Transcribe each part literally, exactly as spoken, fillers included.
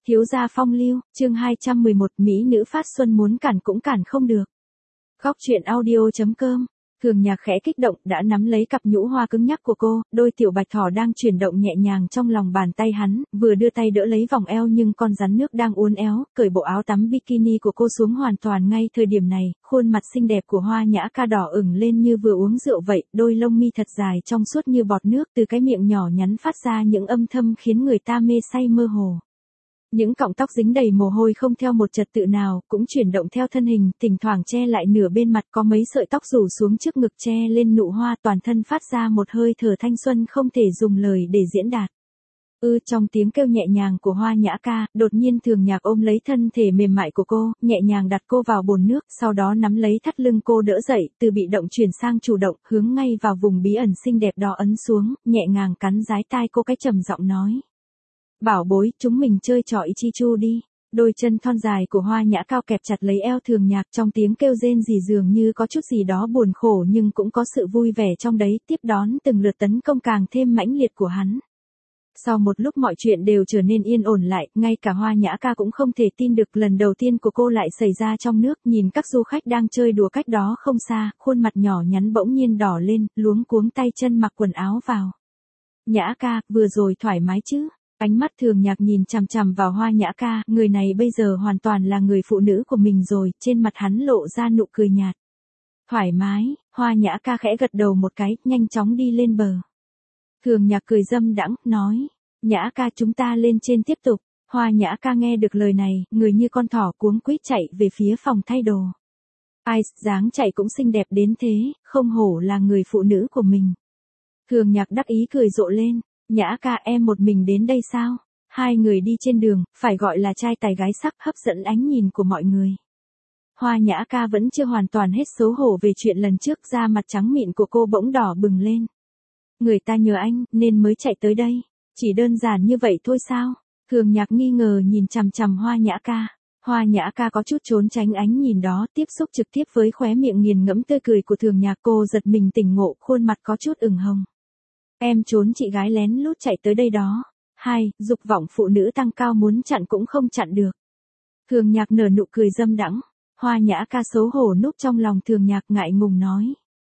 Thiếu gia phong lưu, chương hai trăm mười một, mỹ nữ phát xuân muốn cản cũng cản không được. Góc truyện audio chấm com. Thường Nhạc khẽ kích động đã nắm lấy cặp nhũ hoa cứng nhắc của cô, đôi tiểu bạch thỏ đang chuyển động nhẹ nhàng trong lòng bàn tay hắn, vừa đưa tay đỡ lấy vòng eo nhưng con rắn nước đang uốn éo, cởi bộ áo tắm bikini của cô xuống hoàn toàn ngay thời điểm này, khuôn mặt xinh đẹp của Hoa Nhã Ca đỏ ửng lên như vừa uống rượu vậy, đôi lông mi thật dài trong suốt như bọt nước, từ cái miệng nhỏ nhắn phát ra những âm thâm khiến người ta mê say mơ hồ. Những cọng tóc dính đầy mồ hôi không theo một trật tự nào, cũng chuyển động theo thân hình, thỉnh thoảng che lại nửa bên mặt, có mấy sợi tóc rủ xuống trước ngực che lên nụ hoa, toàn thân phát ra một hơi thở thanh xuân không thể dùng lời để diễn đạt. Ư trong tiếng kêu nhẹ nhàng của Hoa Nhã Ca, đột nhiên Thường Nhạc ôm lấy thân thể mềm mại của cô, nhẹ nhàng đặt cô vào bồn nước, sau đó nắm lấy thắt lưng cô đỡ dậy, từ bị động chuyển sang chủ động, hướng ngay vào vùng bí ẩn xinh đẹp đó ấn xuống, nhẹ nhàng cắn dái tai cô cái trầm giọng nói. Bảo bối, chúng mình chơi trò Ichichu đi. Đôi chân thon dài của Hoa Nhã Cao kẹp chặt lấy eo Thường Nhạc, trong tiếng kêu rên rỉ dường như có chút gì đó buồn khổ nhưng cũng có sự vui vẻ trong đấy, tiếp đón từng lượt tấn công càng thêm mãnh liệt của hắn. Sau một lúc mọi chuyện đều trở nên yên ổn lại, ngay cả Hoa Nhã Ca cũng không thể tin được lần đầu tiên của cô lại xảy ra trong nước, nhìn các du khách đang chơi đùa cách đó không xa, khuôn mặt nhỏ nhắn bỗng nhiên đỏ lên, luống cuống tay chân mặc quần áo vào. Nhã Ca, vừa rồi thoải mái chứ? Ánh mắt Thường Nhạc nhìn chằm chằm vào Hoa Nhã Ca, người này bây giờ hoàn toàn là người phụ nữ của mình rồi, trên mặt hắn lộ ra nụ cười nhạt. Thoải mái, Hoa Nhã Ca khẽ gật đầu một cái, nhanh chóng đi lên bờ. Thường Nhạc cười dâm đãng, nói, Nhã Ca chúng ta lên trên tiếp tục. Hoa Nhã Ca nghe được lời này, người như con thỏ cuống quýt chạy về phía phòng thay đồ. Ai, dáng chạy cũng xinh đẹp đến thế, không hổ là người phụ nữ của mình. Thường Nhạc đắc ý cười rộ lên. Nhã Ca em một mình đến đây sao? Hai người đi trên đường, phải gọi là trai tài gái sắc, hấp dẫn ánh nhìn của mọi người. Hoa Nhã Ca vẫn chưa hoàn toàn hết xấu hổ về chuyện lần trước, da mặt trắng mịn của cô bỗng đỏ bừng lên. Người ta nhờ anh, nên mới chạy tới đây. Chỉ đơn giản như vậy thôi sao? Thường Nhạc nghi ngờ nhìn chằm chằm Hoa Nhã Ca. Hoa Nhã Ca có chút trốn tránh ánh nhìn đó, tiếp xúc trực tiếp với khóe miệng nghiền ngẫm tươi cười của Thường Nhạc, cô giật mình tỉnh ngộ, khuôn mặt có chút ửng hồng. Em trốn chị gái lén lút chạy tới đây đó. Hai, dục vọng phụ nữ tăng cao muốn chặn cũng không chặn được. Thường Nhạc nở nụ cười dâm đãng. Hoa Nhã Ca xấu hổ núp trong lòng Thường Nhạc, ngại ngùng nói.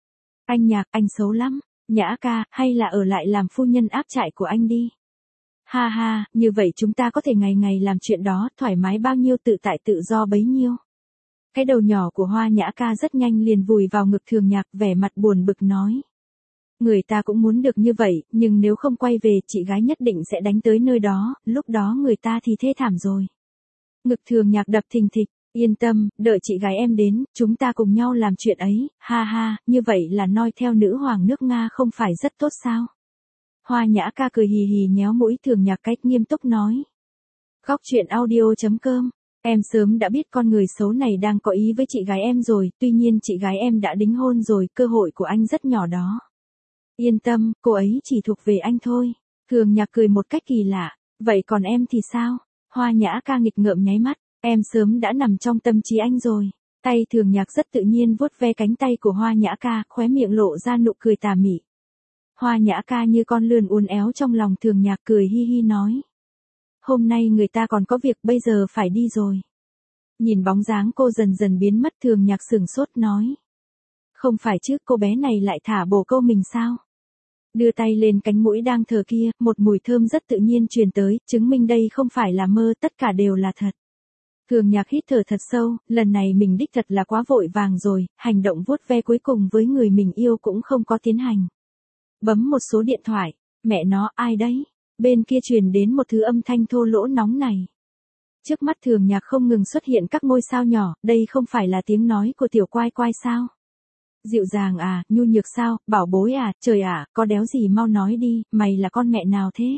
Anh Nhạc, anh xấu lắm. Nhã Ca, hay là ở lại làm phu nhân áp trại của anh đi. Ha ha, như vậy chúng ta có thể ngày ngày làm chuyện đó, thoải mái bao nhiêu tự tại tự do bấy nhiêu. Cái đầu nhỏ của Hoa Nhã Ca rất nhanh liền vùi vào ngực Thường Nhạc, vẻ mặt buồn bực nói. Người ta cũng muốn được như vậy, nhưng nếu không quay về, chị gái nhất định sẽ đánh tới nơi đó, lúc đó người ta thì thê thảm rồi. Ngực Thường Nhạc đập thình thịch, yên tâm, đợi chị gái em đến, chúng ta cùng nhau làm chuyện ấy, ha ha, như vậy là noi theo nữ hoàng nước Nga không phải rất tốt sao? Hoa Nhã Ca cười hì hì nhéo mũi Thường Nhạc cách nghiêm túc nói. Góc truyện audio chấm com. Em sớm đã biết con người xấu này đang có ý với chị gái em rồi, tuy nhiên chị gái em đã đính hôn rồi, cơ hội của anh rất nhỏ đó. Yên tâm, cô ấy chỉ thuộc về anh thôi. Thường Nhạc cười một cách kỳ lạ. Vậy còn em thì sao? Hoa Nhã Ca nghịch ngợm nháy mắt. Em sớm đã nằm trong tâm trí anh rồi. Tay Thường Nhạc rất tự nhiên vuốt ve cánh tay của Hoa Nhã Ca, khóe miệng lộ ra nụ cười tà mị. Hoa Nhã Ca như con lươn uốn éo trong lòng Thường Nhạc, cười hi hi nói. Hôm nay người ta còn có việc, bây giờ phải đi rồi. Nhìn bóng dáng cô dần dần biến mất, Thường Nhạc sửng sốt nói. Không phải chứ, cô bé này lại thả bồ câu mình sao? Đưa tay lên cánh mũi đang thờ kia, một mùi thơm rất tự nhiên truyền tới, chứng minh đây không phải là mơ, tất cả đều là thật. Thường Nhạc hít thở thật sâu, lần này mình đích thật là quá vội vàng rồi, hành động vuốt ve cuối cùng với người mình yêu cũng không có tiến hành. Bấm một số điện thoại, mẹ nó, ai đấy? Bên kia truyền đến một thứ âm thanh thô lỗ nóng này. Trước mắt Thường Nhạc không ngừng xuất hiện các ngôi sao nhỏ, đây không phải là tiếng nói của tiểu Quai Quai sao? Dịu dàng à, nhu nhược sao, bảo bối à, trời ạ, à, có đéo gì mau nói đi, mày là con mẹ nào thế?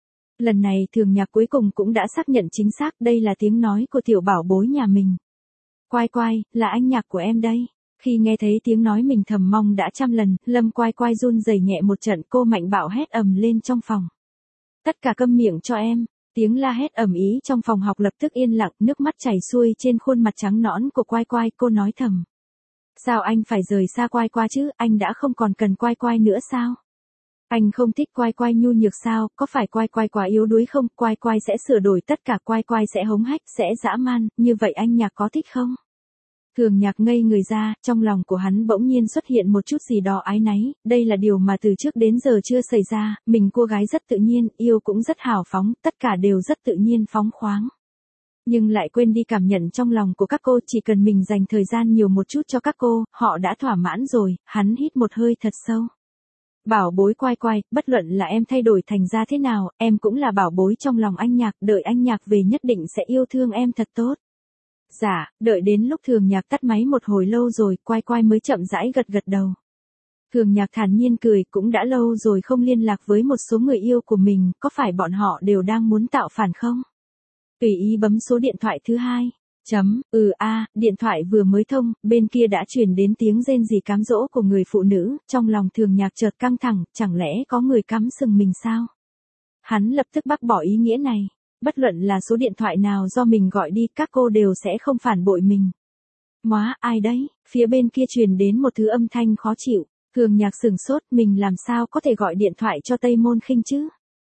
Lần này Thường Nhạc cuối cùng cũng đã xác nhận chính xác đây là tiếng nói của tiểu bảo bối nhà mình. Quai Quai, là anh Nhạc của em đây. Khi nghe thấy tiếng nói mình thầm mong đã trăm lần, Lâm Quai Quai run rẩy nhẹ một trận, cô mạnh bạo hét ầm lên trong phòng. Tất cả câm miệng cho em. Tiếng la hét ầm ĩ trong phòng học lập tức yên lặng, nước mắt chảy xuôi trên khuôn mặt trắng nõn của Quai Quai, cô nói thầm. Sao anh phải rời xa Quai Quai chứ, anh đã không còn cần Quai Quai nữa sao? Anh không thích Quai Quai nhu nhược sao, có phải Quai Quai quá yếu đuối không, Quai Quai sẽ sửa đổi tất cả, Quai Quai sẽ hống hách, sẽ dã man, như vậy anh Nhạc có thích không? Thường Nhạc ngây người ra, trong lòng của hắn bỗng nhiên xuất hiện một chút gì đó áy náy, đây là điều mà từ trước đến giờ chưa xảy ra, mình cô gái rất tự nhiên, yêu cũng rất hào phóng, tất cả đều rất tự nhiên phóng khoáng. Nhưng lại quên đi cảm nhận trong lòng của các cô, chỉ cần mình dành thời gian nhiều một chút cho các cô, họ đã thỏa mãn rồi, hắn hít một hơi thật sâu. Bảo bối Quai Quai, bất luận là em thay đổi thành ra thế nào, em cũng là bảo bối trong lòng anh Nhạc, đợi anh Nhạc về nhất định sẽ yêu thương em thật tốt. Dạ, đợi đến lúc Thường Nhạc tắt máy một hồi lâu rồi, Quai Quai mới chậm rãi gật gật đầu. Thường Nhạc thản nhiên cười, cũng đã lâu rồi không liên lạc với một số người yêu của mình, có phải bọn họ đều đang muốn tạo phản không? Tùy ý bấm số điện thoại thứ hai. Chấm, ừ a, điện thoại vừa mới thông, bên kia đã truyền đến tiếng rên rỉ cám dỗ của người phụ nữ, trong lòng Thường Nhạc chợt căng thẳng, chẳng lẽ có người cắm sừng mình sao? Hắn lập tức bác bỏ ý nghĩa này. Bất luận là số điện thoại nào do mình gọi đi, các cô đều sẽ không phản bội mình. Móa, ai đấy? Phía bên kia truyền đến một thứ âm thanh khó chịu. Thường Nhạc sửng sốt, mình làm sao có thể gọi điện thoại cho Tây Môn Khinh chứ?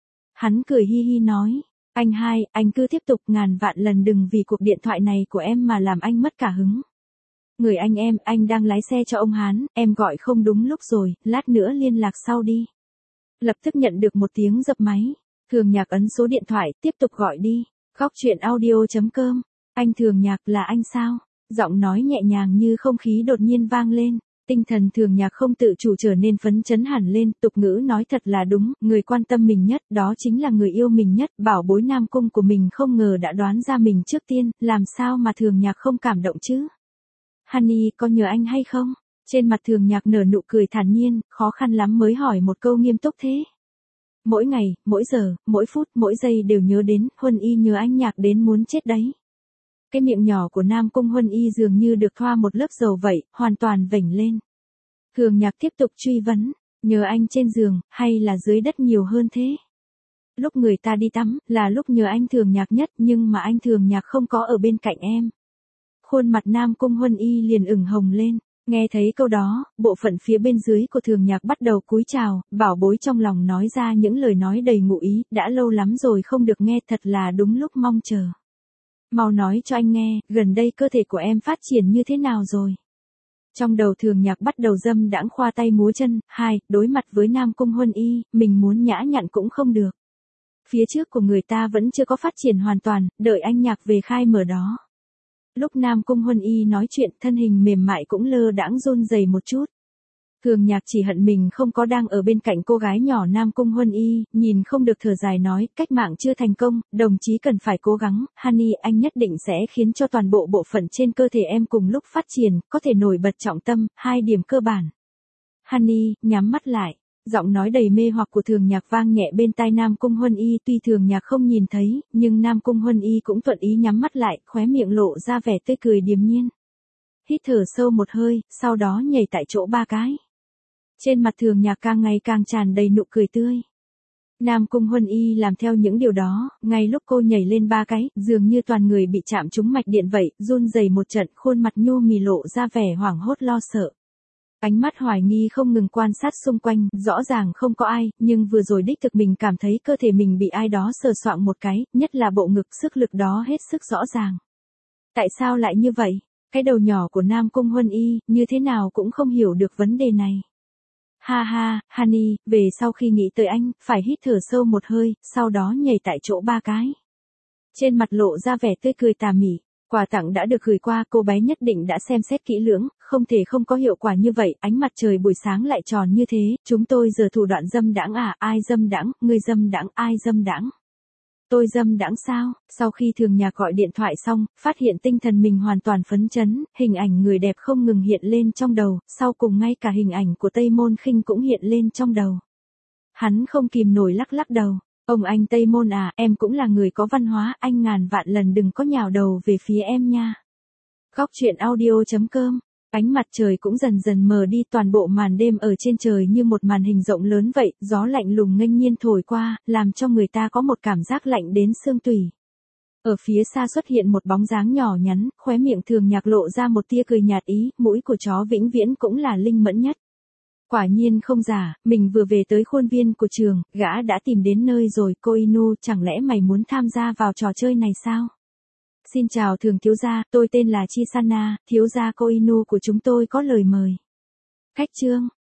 Hắn cười hi hi nói, anh hai, anh cứ tiếp tục, ngàn vạn lần đừng vì cuộc điện thoại này của em mà làm anh mất cả hứng. Người anh em, anh đang lái xe cho ông Hán, em gọi không đúng lúc rồi, lát nữa liên lạc sau đi. Lập tức nhận được một tiếng dập máy. Thường Nhạc ấn số điện thoại, tiếp tục gọi đi. Góc truyện audio chấm com. Anh Thường Nhạc, là anh sao? Giọng nói nhẹ nhàng như không khí đột nhiên vang lên. Tinh thần Thường Nhạc không tự chủ trở nên phấn chấn hẳn lên, tục ngữ nói thật là đúng, người quan tâm mình nhất, đó chính là người yêu mình nhất, bảo bối Nam Cung của mình không ngờ đã đoán ra mình trước tiên, làm sao mà Thường Nhạc không cảm động chứ? Honey, có nhớ anh hay không? Trên mặt Thường Nhạc nở nụ cười thản nhiên, khó khăn lắm mới hỏi một câu nghiêm túc thế. Mỗi ngày, mỗi giờ, mỗi phút, mỗi giây đều nhớ đến, Huân Y nhớ anh Nhạc đến muốn chết đấy. Cái miệng nhỏ của Nam Cung Huân Y dường như được thoa một lớp dầu vậy, hoàn toàn vểnh lên. Thường Nhạc tiếp tục truy vấn, nhớ anh trên giường, hay là dưới đất nhiều hơn thế? Lúc người ta đi tắm, là lúc nhớ anh Thường Nhạc nhất, nhưng mà anh Thường Nhạc không có ở bên cạnh em. Khuôn mặt Nam Cung Huân Y liền ửng hồng lên. Nghe thấy câu đó, bộ phận phía bên dưới của Thường Nhạc bắt đầu cúi chào, bảo bối trong lòng nói ra những lời nói đầy ngụ ý, đã lâu lắm rồi không được nghe, thật là đúng lúc mong chờ. Mau nói cho anh nghe, gần đây cơ thể của em phát triển như thế nào rồi? Trong đầu Thường Nhạc bắt đầu dâm đãng khoa tay múa chân, hai, đối mặt với Nam Cung Huân Y, mình muốn nhã nhặn cũng không được. Phía trước của người ta vẫn chưa có phát triển hoàn toàn, đợi anh Nhạc về khai mở đó. Lúc Nam Cung Huân Y nói chuyện, thân hình mềm mại cũng lơ đãng run rẩy một chút. Thường Nhạc chỉ hận mình không có đang ở bên cạnh cô gái nhỏ Nam Cung Huân Y, nhìn không được thở dài nói, cách mạng chưa thành công, đồng chí cần phải cố gắng, Honey, anh nhất định sẽ khiến cho toàn bộ bộ phận trên cơ thể em cùng lúc phát triển, có thể nổi bật trọng tâm, hai điểm cơ bản. Honey, nhắm mắt lại. Giọng nói đầy mê hoặc của Thường Nhạc vang nhẹ bên tai Nam Cung Huân Y, tuy Thường Nhạc không nhìn thấy, nhưng Nam Cung Huân Y cũng thuận ý nhắm mắt lại, khóe miệng lộ ra vẻ tươi cười điềm nhiên. Hít thở sâu một hơi, sau đó nhảy tại chỗ ba cái. Trên mặt Thường Nhạc càng ngày càng tràn đầy nụ cười tươi. Nam Cung Huân Y làm theo những điều đó, ngay lúc cô nhảy lên ba cái, dường như toàn người bị chạm trúng mạch điện vậy, run rẩy một trận, khuôn mặt nhô mì lộ ra vẻ hoảng hốt lo sợ. Ánh mắt hoài nghi không ngừng quan sát xung quanh, rõ ràng không có ai, nhưng vừa rồi đích thực mình cảm thấy cơ thể mình bị ai đó sờ soạng một cái, nhất là bộ ngực, sức lực đó hết sức rõ ràng. Tại sao lại như vậy? Cái đầu nhỏ của Nam Cung Huân Y, như thế nào cũng không hiểu được vấn đề này. Ha ha, Honey, về sau khi nghĩ tới anh, phải hít thở sâu một hơi, sau đó nhảy tại chỗ ba cái. Trên mặt lộ ra vẻ tươi cười tà mị. Quà tặng đã được gửi qua, cô bé nhất định đã xem xét kỹ lưỡng, không thể không có hiệu quả như vậy, ánh mặt trời buổi sáng lại tròn như thế, chúng tôi giờ thủ đoạn dâm đãng à, ai dâm đãng, người dâm đãng, ai dâm đãng. Tôi dâm đãng sao? Sau khi Thường Nhạc gọi điện thoại xong, phát hiện tinh thần mình hoàn toàn phấn chấn, hình ảnh người đẹp không ngừng hiện lên trong đầu, sau cùng ngay cả hình ảnh của Tây Môn Khinh cũng hiện lên trong đầu. Hắn không kìm nổi lắc lắc đầu. Ông anh Tây Môn à, em cũng là người có văn hóa, anh ngàn vạn lần đừng có nhào đầu về phía em nha. Góc truyện audio chấm com. Ánh mặt trời cũng dần dần mờ đi, toàn bộ màn đêm ở trên trời như một màn hình rộng lớn vậy, gió lạnh lùng nghênh nhiên thổi qua, làm cho người ta có một cảm giác lạnh đến xương tủy. Ở phía xa xuất hiện một bóng dáng nhỏ nhắn, khóe miệng Thường Nhạc lộ ra một tia cười nhạt ý, mũi của chó vĩnh viễn cũng là linh mẫn nhất. Quả nhiên không giả, mình vừa về tới khuôn viên của trường, gã đã tìm đến nơi rồi. Cô Inu, chẳng lẽ mày muốn tham gia vào trò chơi này sao? Xin chào thường thiếu gia, tôi tên là Chisana, thiếu gia cô Inu của chúng tôi có lời mời. Khách trương.